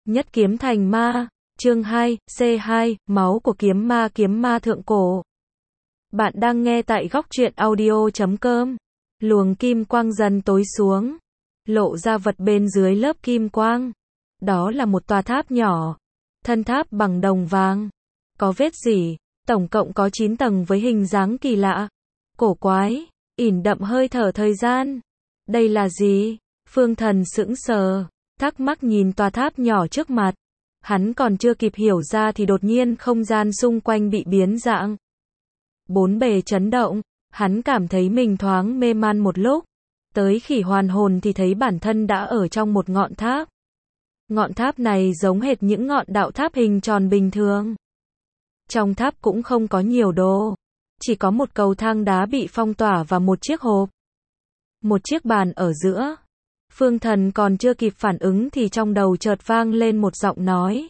Nhất kiếm thành ma. Chương 2, C2, máu của kiếm ma thượng cổ. Bạn đang nghe tại góc truyện audio.com. Luồng kim quang dần tối xuống, lộ ra vật bên dưới lớp kim quang. Đó là một tòa tháp nhỏ, thân tháp bằng đồng vàng, có vết rỉ, tổng cộng có 9 tầng với hình dáng kỳ lạ, cổ quái, ỉn đậm hơi thở thời gian. Đây là gì? Phương Thần sững sờ, thắc mắc nhìn tòa tháp nhỏ trước mặt. Hắn còn chưa kịp hiểu ra thì đột nhiên không gian xung quanh bị biến dạng. Bốn bề chấn động, hắn cảm thấy mình thoáng mê man một lúc. Tới khi hoàn hồn thì thấy bản thân đã ở trong một ngọn tháp. Ngọn tháp này giống hệt những ngọn đạo tháp hình tròn bình thường. Trong tháp cũng không có nhiều đồ, chỉ có một cầu thang đá bị phong tỏa và một chiếc hộp. Một chiếc bàn ở giữa. Phương Thần còn chưa kịp phản ứng thì trong đầu chợt vang lên một giọng nói.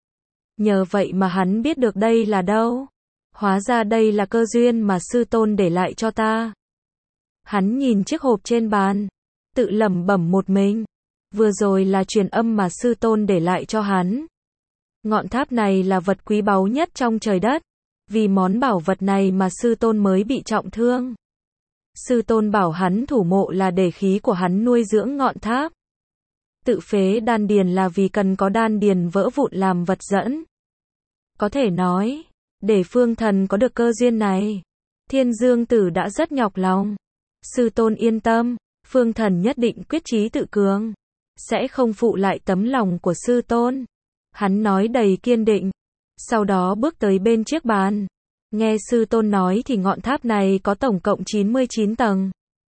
Nhờ vậy mà hắn biết được đây là đâu. Hóa ra đây là cơ duyên mà sư tôn để lại cho ta. Hắn nhìn chiếc hộp trên bàn, tự lẩm bẩm một mình. Vừa rồi là truyền âm mà sư tôn để lại cho hắn. Ngọn tháp này là vật quý báu nhất trong trời đất. Vì món bảo vật này mà sư tôn mới bị trọng thương. Sư tôn bảo hắn thủ mộ là để khí của hắn nuôi dưỡng ngọn tháp. Tự phế đan điền là vì cần có đan điền vỡ vụn làm vật dẫn. Có thể nói, để Phương Thần có được cơ duyên này, Thiên Dương Tử đã rất nhọc lòng. Sư tôn yên tâm, Phương Thần nhất định quyết chí tự cường, sẽ không phụ lại tấm lòng của sư tôn. Hắn nói đầy kiên định, sau đó bước tới bên chiếc bàn. Nghe sư tôn nói thì ngọn tháp này có tổng cộng 99 tầng.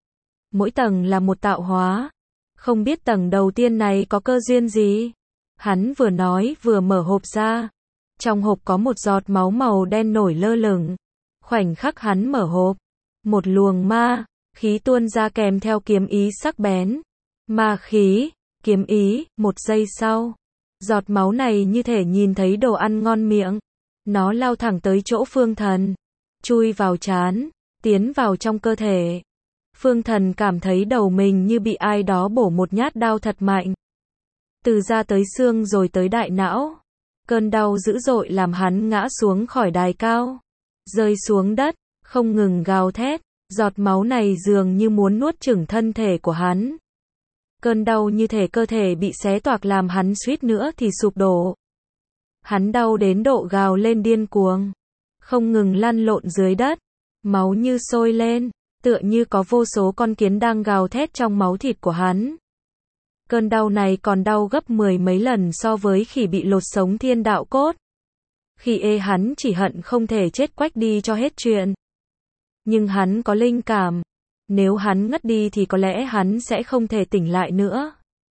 Mỗi tầng là một tạo hóa. Không biết tầng đầu tiên này có cơ duyên gì? Hắn vừa nói vừa mở hộp ra. Trong hộp có một giọt máu màu đen nổi lơ lửng. Khoảnh khắc hắn mở hộp, một luồng ma khí tuôn ra kèm theo kiếm ý sắc bén. Ma khí, kiếm ý, một giây sau, giọt máu này như thể nhìn thấy đồ ăn ngon miệng. Nó lao thẳng tới chỗ Phương Thần, chui vào trán, tiến vào trong cơ thể. Phương Thần cảm thấy đầu mình như bị ai đó bổ một nhát đao thật mạnh. Từ da tới xương rồi tới đại não. Cơn đau dữ dội làm hắn ngã xuống khỏi đài cao, rơi xuống đất, không ngừng gào thét. Giọt máu này dường như muốn nuốt chửng thân thể của hắn. Cơn đau như thể cơ thể bị xé toạc làm hắn suýt nữa thì sụp đổ. Hắn đau đến độ gào lên điên cuồng, không ngừng lăn lộn dưới đất, máu như sôi lên, tựa như có vô số con kiến đang gào thét trong máu thịt của hắn. Cơn đau này còn đau gấp 10 mấy lần so với khi bị lột sống thiên đạo cốt. Khi hắn chỉ hận không thể chết quách đi cho hết chuyện. Nhưng hắn có linh cảm, nếu hắn ngất đi thì có lẽ hắn sẽ không thể tỉnh lại nữa.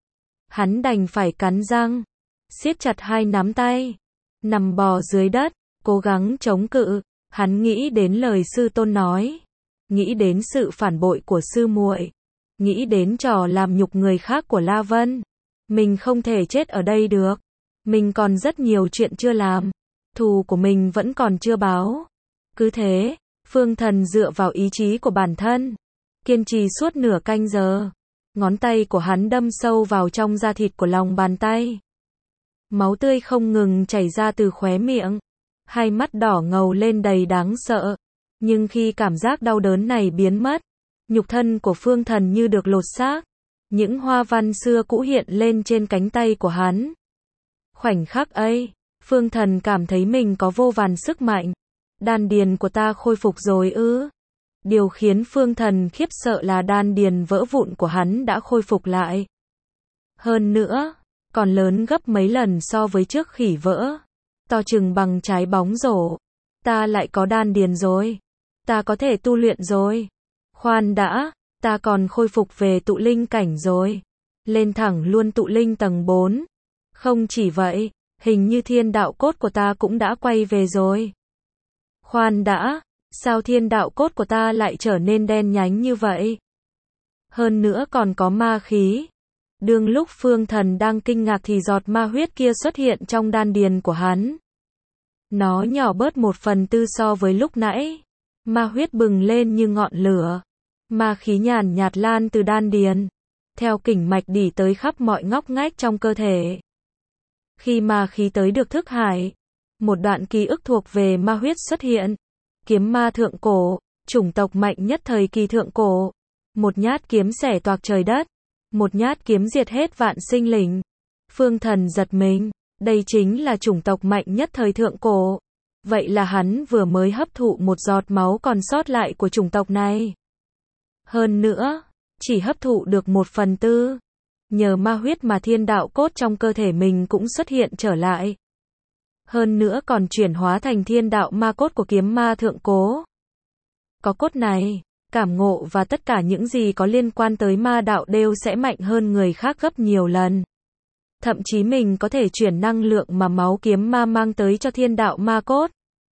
Hắn đành phải cắn răng, siết chặt hai nắm tay, nằm bò dưới đất, cố gắng chống cự. Hắn nghĩ đến lời sư tôn nói, nghĩ đến sự phản bội của sư muội, nghĩ đến trò làm nhục người khác của La Vân. Mình không thể chết ở đây được. Mình còn rất nhiều chuyện chưa làm. Thù của mình vẫn còn chưa báo. Cứ thế, Phương Thần dựa vào ý chí của bản thân, kiên trì suốt nửa canh giờ. Ngón tay của hắn đâm sâu vào trong da thịt của lòng bàn tay. Máu tươi không ngừng chảy ra từ khóe miệng. Hai mắt đỏ ngầu lên đầy đáng sợ. Nhưng khi cảm giác đau đớn này biến mất, nhục thân của Phương Thần như được lột xác. Những hoa văn xưa cũ hiện lên trên cánh tay của hắn. Khoảnh khắc ấy, Phương Thần cảm thấy mình có vô vàn sức mạnh. Đan điền của ta khôi phục rồi ư? Điều khiến Phương Thần khiếp sợ là đan điền vỡ vụn của hắn đã khôi phục lại. Hơn nữa, còn lớn gấp mấy lần so với trước khi vỡ. To chừng bằng trái bóng rổ. Ta lại có đan điền rồi. Ta có thể tu luyện rồi. Khoan đã, ta còn khôi phục về tụ linh cảnh rồi. Lên thẳng luôn tụ linh tầng 4. Không chỉ vậy, hình như thiên đạo cốt của ta cũng đã quay về rồi. Khoan đã, sao thiên đạo cốt của ta lại trở nên đen nhánh như vậy? Hơn nữa còn có ma khí. Đương lúc Phương Thần đang kinh ngạc thì giọt ma huyết kia xuất hiện trong đan điền của hắn. Nó nhỏ bớt 1/4 so với lúc nãy. Ma huyết bừng lên như ngọn lửa. Ma khí nhàn nhạt lan từ đan điền, theo kình mạch đi tới khắp mọi ngóc ngách trong cơ thể. Khi ma khí tới được thức hải, một đoạn ký ức thuộc về ma huyết xuất hiện. Kiếm ma thượng cổ, chủng tộc mạnh nhất thời kỳ thượng cổ. Một nhát kiếm xẻ toạc trời đất. Một nhát kiếm diệt hết vạn sinh linh. Phương Thần giật mình, đây chính là chủng tộc mạnh nhất thời thượng cổ. Vậy là hắn vừa mới hấp thụ một giọt máu còn sót lại của chủng tộc này. Hơn nữa, chỉ hấp thụ được 1/4. Nhờ ma huyết mà thiên đạo cốt trong cơ thể mình cũng xuất hiện trở lại. Hơn nữa còn chuyển hóa thành thiên đạo ma cốt của kiếm ma thượng cổ. Có cốt này, cảm ngộ và tất cả những gì có liên quan tới ma đạo đều sẽ mạnh hơn người khác gấp nhiều lần. Thậm chí mình có thể chuyển năng lượng mà máu kiếm ma mang tới cho thiên đạo ma cốt.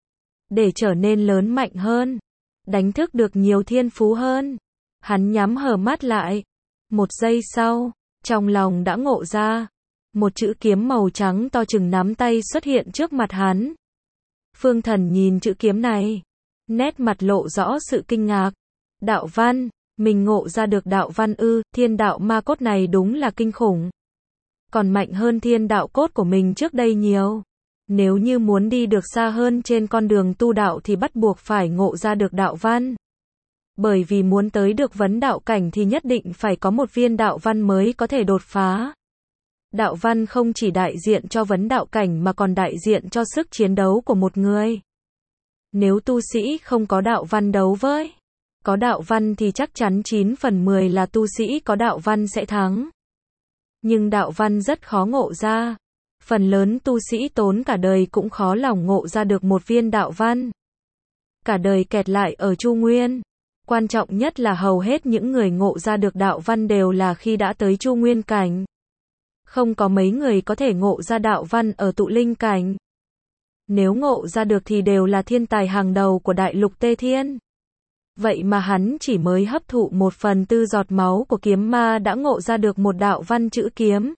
Để trở nên lớn mạnh hơn. Đánh thức được nhiều thiên phú hơn. Hắn nhắm hờ mắt lại. Một giây sau, trong lòng đã ngộ ra. Một chữ kiếm màu trắng to chừng nắm tay xuất hiện trước mặt hắn. Phương Thần nhìn chữ kiếm này. Nét mặt lộ rõ sự kinh ngạc. Đạo văn, mình ngộ ra được đạo văn ư, thiên đạo ma cốt này đúng là kinh khủng. Còn mạnh hơn thiên đạo cốt của mình trước đây nhiều. Nếu như muốn đi được xa hơn trên con đường tu đạo thì bắt buộc phải ngộ ra được đạo văn. Bởi vì muốn tới được vấn đạo cảnh thì nhất định phải có một viên đạo văn mới có thể đột phá. Đạo văn không chỉ đại diện cho vấn đạo cảnh mà còn đại diện cho sức chiến đấu của một người. Nếu tu sĩ không có đạo văn đấu với có đạo văn thì chắc chắn 9/10 là tu sĩ có đạo văn sẽ thắng. Nhưng đạo văn rất khó ngộ ra. Phần lớn tu sĩ tốn cả đời cũng khó lòng ngộ ra được một viên đạo văn. Cả đời kẹt lại ở Chu Nguyên. Quan trọng nhất là hầu hết những người ngộ ra được đạo văn đều là khi đã tới Chu Nguyên cảnh. Không có mấy người có thể ngộ ra đạo văn ở tụ linh cảnh. Nếu ngộ ra được thì đều là thiên tài hàng đầu của đại lục Tê Thiên. Vậy mà hắn chỉ mới hấp thụ 1/4 giọt máu của kiếm ma đã ngộ ra được một đạo văn chữ kiếm.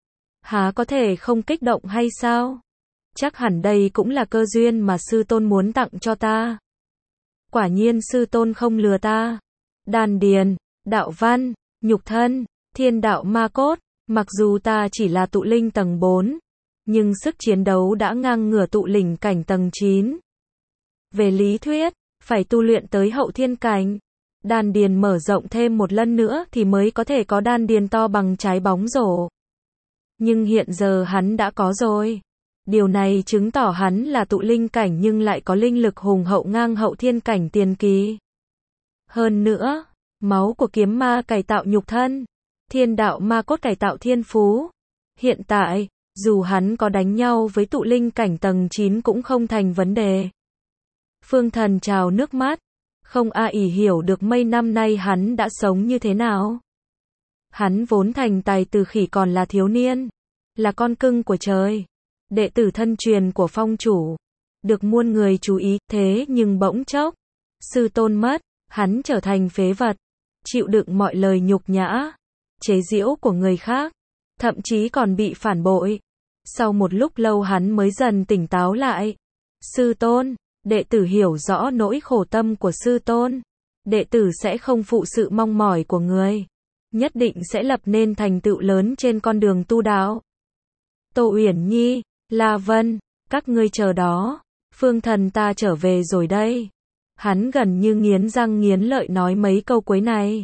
Há có thể không kích động hay sao? Chắc hẳn đây cũng là cơ duyên mà sư tôn muốn tặng cho ta. Quả nhiên sư tôn không lừa ta. Đan điền, đạo văn, nhục thân, thiên đạo ma cốt, mặc dù ta chỉ là tụ linh tầng 4, nhưng sức chiến đấu đã ngang ngửa tụ linh cảnh tầng 9. Về lý thuyết, phải tu luyện tới hậu thiên cảnh. Đan điền mở rộng thêm một lần nữa thì mới có thể có đan điền to bằng trái bóng rổ. Nhưng hiện giờ hắn đã có rồi. Điều này chứng tỏ hắn là tụ linh cảnh nhưng lại có linh lực hùng hậu ngang hậu thiên cảnh tiền kỳ. Hơn nữa, máu của kiếm ma cải tạo nhục thân, thiên đạo ma cốt cải tạo thiên phú. Hiện tại, dù hắn có đánh nhau với tụ linh cảnh tầng 9 cũng không thành vấn đề. Phương Thần trào nước mắt. Không ai hiểu được mấy năm nay hắn đã sống như thế nào. Hắn vốn thành tài từ khi còn là thiếu niên. Là con cưng của trời. Đệ tử thân truyền của phong chủ. Được muôn người chú ý, thế nhưng bỗng chốc. Sư tôn mất, hắn trở thành phế vật. Chịu đựng mọi lời nhục nhã, chế giễu của người khác. Thậm chí còn bị phản bội. Sau một lúc lâu hắn mới dần tỉnh táo lại. Sư tôn, đệ tử hiểu rõ nỗi khổ tâm của sư tôn. Đệ tử sẽ không phụ sự mong mỏi của người. Nhất định sẽ lập nên thành tựu lớn trên con đường tu đạo. Tô Uyển Nhi, La Vân, các ngươi chờ đó. Phương Thần ta trở về rồi đây. Hắn gần như nghiến răng nghiến lợi nói mấy câu cuối này.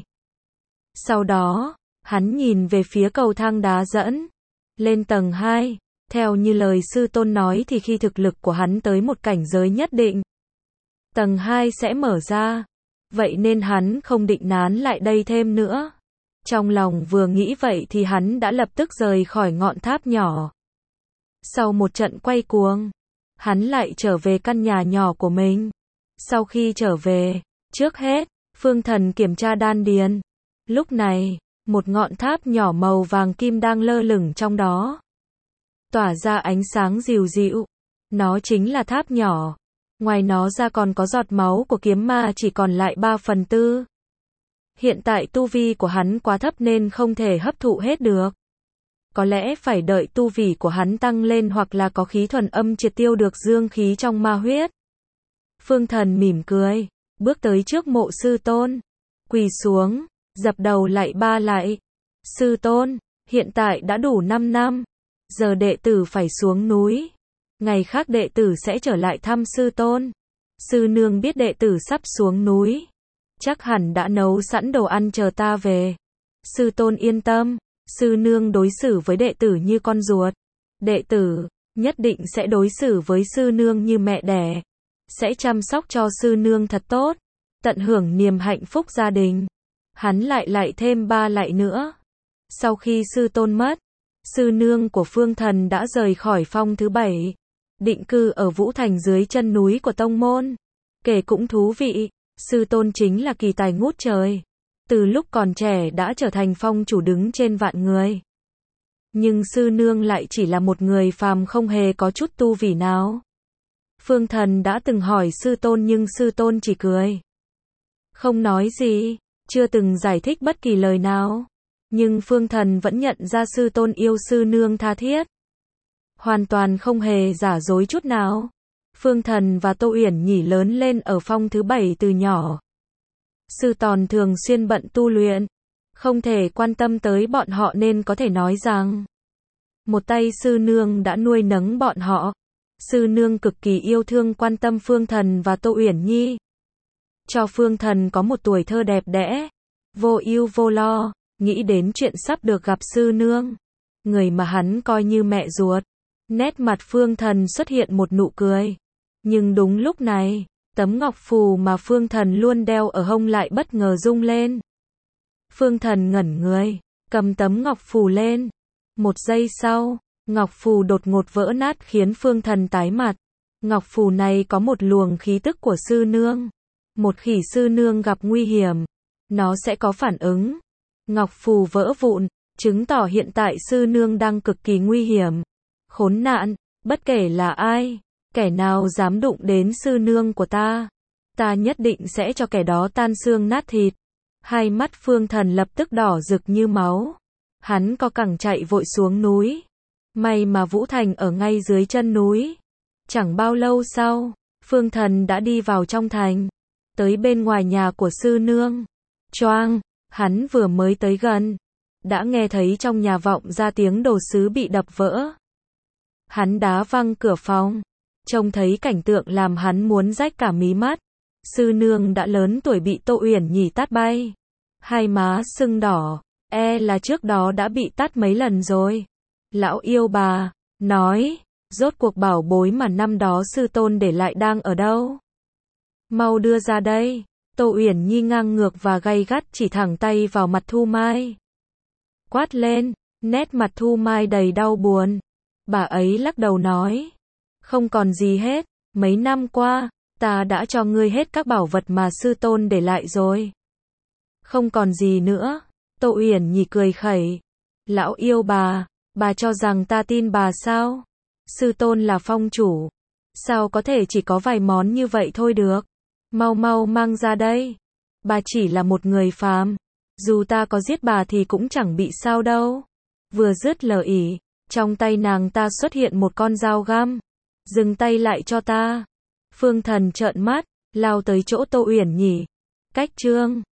Sau đó, hắn nhìn về phía cầu thang đá dẫn lên tầng 2. Theo như lời sư tôn nói thì khi thực lực của hắn tới một cảnh giới nhất định, tầng 2 sẽ mở ra. Vậy nên hắn không định nán lại đây thêm nữa. Trong lòng vừa nghĩ vậy thì hắn đã lập tức rời khỏi ngọn tháp nhỏ. Sau một trận quay cuồng, hắn lại trở về căn nhà nhỏ của mình. Sau khi trở về, trước hết, Phương Thần kiểm tra đan điền. Lúc này, một ngọn tháp nhỏ màu vàng kim đang lơ lửng trong đó. Tỏa ra ánh sáng dịu dịu. Nó chính là tháp nhỏ. Ngoài nó ra còn có giọt máu của kiếm ma chỉ còn lại 3/4. Hiện tại tu vi của hắn quá thấp nên không thể hấp thụ hết được. Có lẽ phải đợi tu vi của hắn tăng lên hoặc là có khí thuần âm triệt tiêu được dương khí trong ma huyết. Phương Thần mỉm cười, bước tới trước mộ sư tôn, quỳ xuống, dập đầu lạy ba lạy. Sư tôn, hiện tại đã đủ 5 năm. giờ đệ tử phải xuống núi. Ngày khác đệ tử sẽ trở lại thăm sư tôn. Sư nương biết đệ tử sắp xuống núi, chắc hẳn đã nấu sẵn đồ ăn chờ ta về. Sư tôn yên tâm, sư nương đối xử với đệ tử như con ruột. Đệ tử nhất định sẽ đối xử với sư nương như mẹ đẻ, sẽ chăm sóc cho sư nương thật tốt, tận hưởng niềm hạnh phúc gia đình. Hắn lại thêm 3 lạy nữa. Sau khi sư tôn mất, sư nương của Phương Thần đã rời khỏi phong thứ 7, định cư ở Vũ Thành dưới chân núi của tông môn. Kể cũng thú vị, sư tôn chính là kỳ tài ngút trời. Từ lúc còn trẻ đã trở thành phong chủ đứng trên vạn người. Nhưng sư nương lại chỉ là một người phàm không hề có chút tu vi nào. Phương Thần đã từng hỏi sư tôn nhưng sư tôn chỉ cười, không nói gì, chưa từng giải thích bất kỳ lời nào. Nhưng Phương Thần vẫn nhận ra sư tôn yêu sư nương tha thiết, hoàn toàn không hề giả dối chút nào. Phương Thần và Tô Uyển Nhỉ lớn lên ở phong thứ 7 từ nhỏ. Sư Tòn thường xuyên bận tu luyện, không thể quan tâm tới bọn họ nên có thể nói rằng một tay sư nương đã nuôi nấng bọn họ. Sư nương cực kỳ yêu thương quan tâm Phương Thần và Tô Uyển Nhi, cho Phương Thần có một tuổi thơ đẹp đẽ, vô ưu vô lo. Nghĩ đến chuyện sắp được gặp sư nương, người mà hắn coi như mẹ ruột, nét mặt Phương Thần xuất hiện một nụ cười. Nhưng đúng lúc này, tấm ngọc phù mà Phương Thần luôn đeo ở hông lại bất ngờ rung lên. Phương Thần ngẩn người, cầm tấm ngọc phù lên. Một giây sau, ngọc phù đột ngột vỡ nát khiến Phương Thần tái mặt. Ngọc phù này có một luồng khí tức của sư nương. Một khi sư nương gặp nguy hiểm, nó sẽ có phản ứng. Ngọc phù vỡ vụn, chứng tỏ hiện tại sư nương đang cực kỳ nguy hiểm. Khốn nạn, bất kể là ai, kẻ nào dám đụng đến sư nương của ta nhất định sẽ cho kẻ đó tan xương nát thịt. Hai mắt Phương Thần lập tức đỏ rực như máu. Hắn co cẳng chạy vội xuống núi. May mà Vũ Thành ở ngay dưới chân núi. Chẳng bao lâu sau, Phương Thần đã đi vào trong thành, tới bên ngoài nhà của sư nương. Choang, hắn vừa mới tới gần, đã nghe thấy trong nhà vọng ra tiếng đồ sứ bị đập vỡ. Hắn đá văng cửa phòng, trông thấy cảnh tượng làm hắn muốn rách cả mí mắt. Sư nương đã lớn tuổi bị Tô Uyển Nhỉ tát bay, hai má sưng đỏ, là trước đó đã bị tát mấy lần rồi. Lão yêu bà, nói, rốt cuộc bảo bối mà năm đó sư tôn để lại đang ở đâu? Mau đưa ra đây. Tô Uyển Nhi ngang ngược và gay gắt chỉ thẳng tay vào mặt Thu Mai. Quát lên, nét mặt Thu Mai đầy đau buồn. Bà ấy lắc đầu nói, không còn gì hết, mấy năm qua, ta đã cho ngươi hết các bảo vật mà sư tôn để lại rồi. Không còn gì nữa. Tô Uyển Nhi cười khẩy. Lão yêu bà cho rằng ta tin bà sao? Sư tôn là phong chủ, sao có thể chỉ có vài món như vậy thôi được? Mau mau mang ra đây. Bà chỉ là một người phàm, dù ta có giết bà thì cũng chẳng bị sao đâu. Vừa dứt lời, trong tay nàng ta xuất hiện một con dao găm. Dừng tay lại cho ta. Phương Thần trợn mắt, lao tới chỗ Tô Uyển Nhỉ. Cách chương